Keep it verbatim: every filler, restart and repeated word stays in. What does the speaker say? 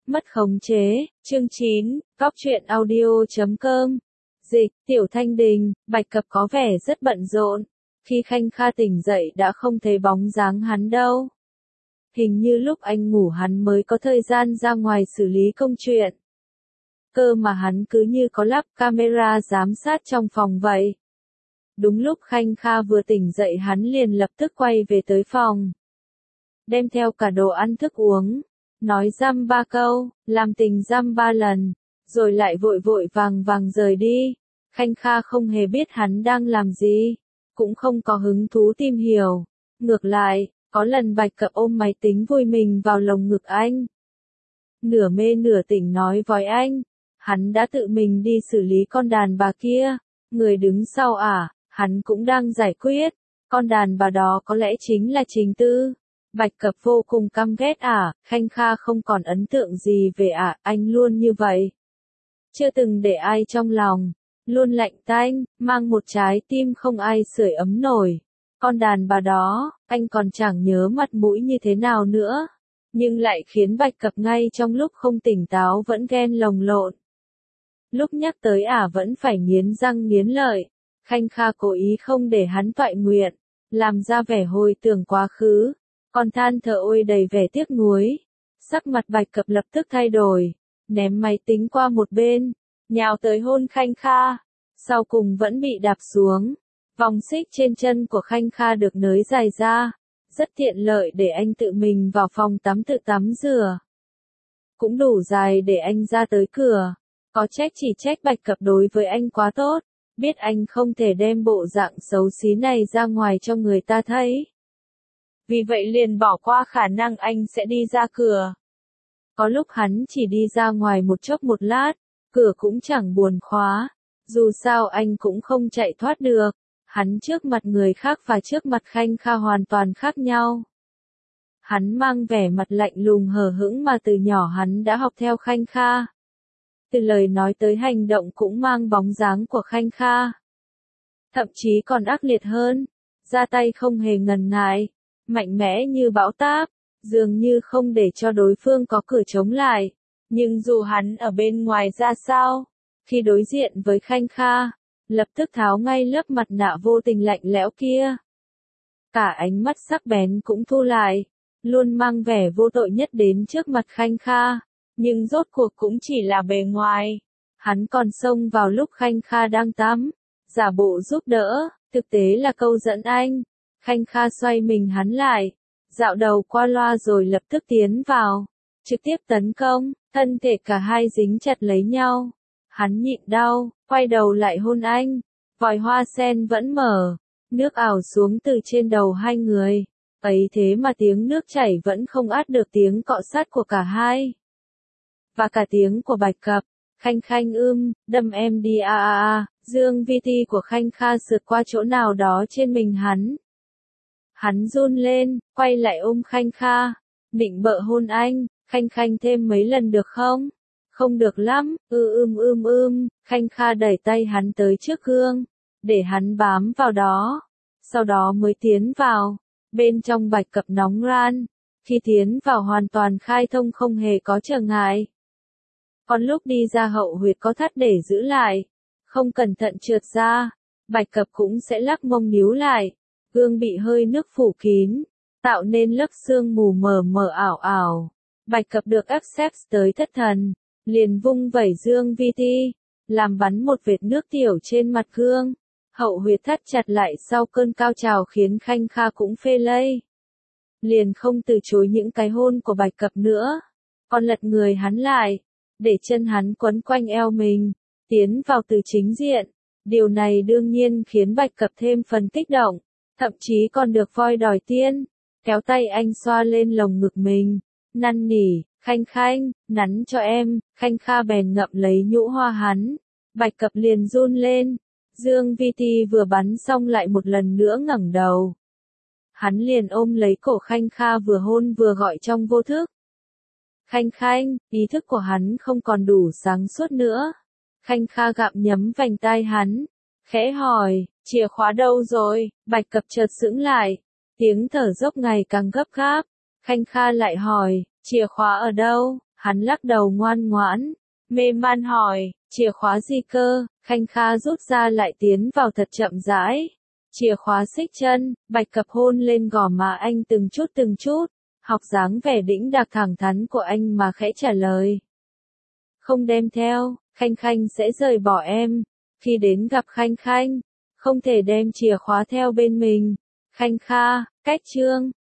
Mất khống chế, chương chín, góc truyện audio chấm com. Dịch, Tiểu Thanh Đình, Bạch Cập có vẻ rất bận rộn. Khi Khanh Kha tỉnh dậy đã không thấy bóng dáng hắn đâu. Hình như lúc anh ngủ hắn mới có thời gian ra ngoài xử lý công chuyện. Cơ mà hắn cứ như có lắp camera giám sát trong phòng vậy. Đúng lúc Khanh Kha vừa tỉnh dậy hắn liền lập tức quay về tới phòng. Đem theo cả đồ ăn thức uống. Nói dăm ba câu, làm tình dăm ba lần, rồi lại vội vội vàng vàng rời đi. Khanh Kha không hề biết hắn đang làm gì, cũng không có hứng thú tìm hiểu. Ngược lại, có lần Bạch Cập ôm máy tính vui mình vào lồng ngực anh. Nửa mê nửa tỉnh nói với anh, hắn đã tự mình đi xử lý con đàn bà kia. Người đứng sau à, hắn cũng đang giải quyết. Con đàn bà đó có lẽ chính là Trình Tư. Bạch Cập vô cùng căm ghét à, Khanh Kha không còn ấn tượng gì về à, anh luôn như vậy. Chưa từng để ai trong lòng, luôn lạnh tanh, mang một trái tim không ai sưởi ấm nổi. Con đàn bà đó, anh còn chẳng nhớ mặt mũi như thế nào nữa, nhưng lại khiến Bạch Cập ngay trong lúc không tỉnh táo vẫn ghen lồng lộn. Lúc nhắc tới à vẫn phải nghiến răng nghiến lợi, Khanh Kha cố ý không để hắn toại nguyện, làm ra vẻ hồi tưởng quá khứ. Còn than thở ôi đầy vẻ tiếc nuối. Sắc mặt Bạch Cập lập tức thay đổi, ném máy tính qua một bên, nhào tới hôn Khanh Kha, sau cùng vẫn bị đạp xuống. Vòng xích trên chân của Khanh Kha được nới dài ra, rất tiện lợi để anh tự mình vào phòng tắm tự tắm rửa. Cũng đủ dài để anh ra tới cửa, có trách chỉ trách Bạch Cập đối với anh quá tốt, biết anh không thể đem bộ dạng xấu xí này ra ngoài cho người ta thấy. Vì vậy liền bỏ qua khả năng anh sẽ đi ra cửa. Có lúc hắn chỉ đi ra ngoài một chốc một lát, cửa cũng chẳng buồn khóa. Dù sao anh cũng không chạy thoát được. Hắn trước mặt người khác và trước mặt Khanh Kha hoàn toàn khác nhau. Hắn mang vẻ mặt lạnh lùng hờ hững mà từ nhỏ hắn đã học theo Khanh Kha. Từ lời nói tới hành động cũng mang bóng dáng của Khanh Kha. Thậm chí còn ác liệt hơn, ra tay không hề ngần ngại. Mạnh mẽ như bão táp, dường như không để cho đối phương có cửa chống lại. Nhưng dù hắn ở bên ngoài ra sao, khi đối diện với Khanh Kha, lập tức tháo ngay lớp mặt nạ vô tình lạnh lẽo kia. Cả ánh mắt sắc bén cũng thu lại, luôn mang vẻ vô tội nhất đến trước mặt Khanh Kha, nhưng rốt cuộc cũng chỉ là bề ngoài. Hắn còn xông vào lúc Khanh Kha đang tắm, giả bộ giúp đỡ, thực tế là câu dẫn anh. Khanh Kha xoay mình hắn lại, dạo đầu qua loa rồi lập tức tiến vào, trực tiếp tấn công, thân thể cả hai dính chặt lấy nhau. Hắn nhịn đau, quay đầu lại hôn anh, vòi hoa sen vẫn mở, nước ảo xuống từ trên đầu hai người, ấy thế mà tiếng nước chảy vẫn không át được tiếng cọ sát của cả hai. Và cả tiếng của Bạch Cập, Khanh Khanh ưm, đâm em đi a a a, dương vi ti của Khanh Kha sượt qua chỗ nào đó trên mình hắn. Hắn run lên, quay lại ôm Khanh Kha, định bợ hôn anh. Khanh Khanh thêm mấy lần được không? Không được lắm, ư ưm ưm ưm, Khanh Kha đẩy tay hắn tới trước gương, để hắn bám vào đó, sau đó mới tiến vào. Bên trong Bạch Cập nóng ran, khi tiến vào hoàn toàn khai thông không hề có trở ngại. Còn lúc đi ra hậu huyệt có thắt để giữ lại, không cẩn thận trượt ra, Bạch Cập cũng sẽ lắc mông níu lại. Gương bị hơi nước phủ kín, tạo nên lớp sương mù mờ mờ ảo ảo. Bạch Cập được ép xếp tới thất thần, liền vung vẩy dương vi ti, làm bắn một vệt nước tiểu trên mặt gương. Hậu huyệt thắt chặt lại sau cơn cao trào khiến Khanh Kha cũng phê lây. Liền không từ chối những cái hôn của Bạch Cập nữa, còn lật người hắn lại, để chân hắn quấn quanh eo mình, tiến vào từ chính diện. Điều này đương nhiên khiến Bạch Cập thêm phần kích động. Thậm chí còn được voi đòi tiên, kéo tay anh xoa lên lồng ngực mình, năn nỉ, Khanh Khanh, nắn cho em. Khanh Kha bèn ngậm lấy nhũ hoa hắn, Bạch Cập liền run lên, dương vi ti vừa bắn xong lại một lần nữa ngẩng đầu. Hắn liền ôm lấy cổ Khanh Kha vừa hôn vừa gọi trong vô thức. Khanh Khanh, ý thức của hắn không còn đủ sáng suốt nữa. Khanh Kha gặm nhấm vành tai hắn, khẽ hỏi, chìa khóa đâu rồi? Bạch Cập chợt sững lại, tiếng thở dốc ngày càng gấp gáp. Khanh Kha lại hỏi, chìa khóa ở đâu? Hắn lắc đầu ngoan ngoãn, mê man hỏi, chìa khóa gì cơ? Khanh Kha rút ra lại tiến vào thật chậm rãi. Chìa khóa xích chân, Bạch Cập hôn lên gò má anh từng chút từng chút, học dáng vẻ đĩnh đạc thẳng thắn của anh mà khẽ trả lời. Không đem theo, Khanh Khanh sẽ rời bỏ em. Khi đến gặp Khanh Khanh, không thể đem chìa khóa theo bên mình. Khanh Kha, cách chương.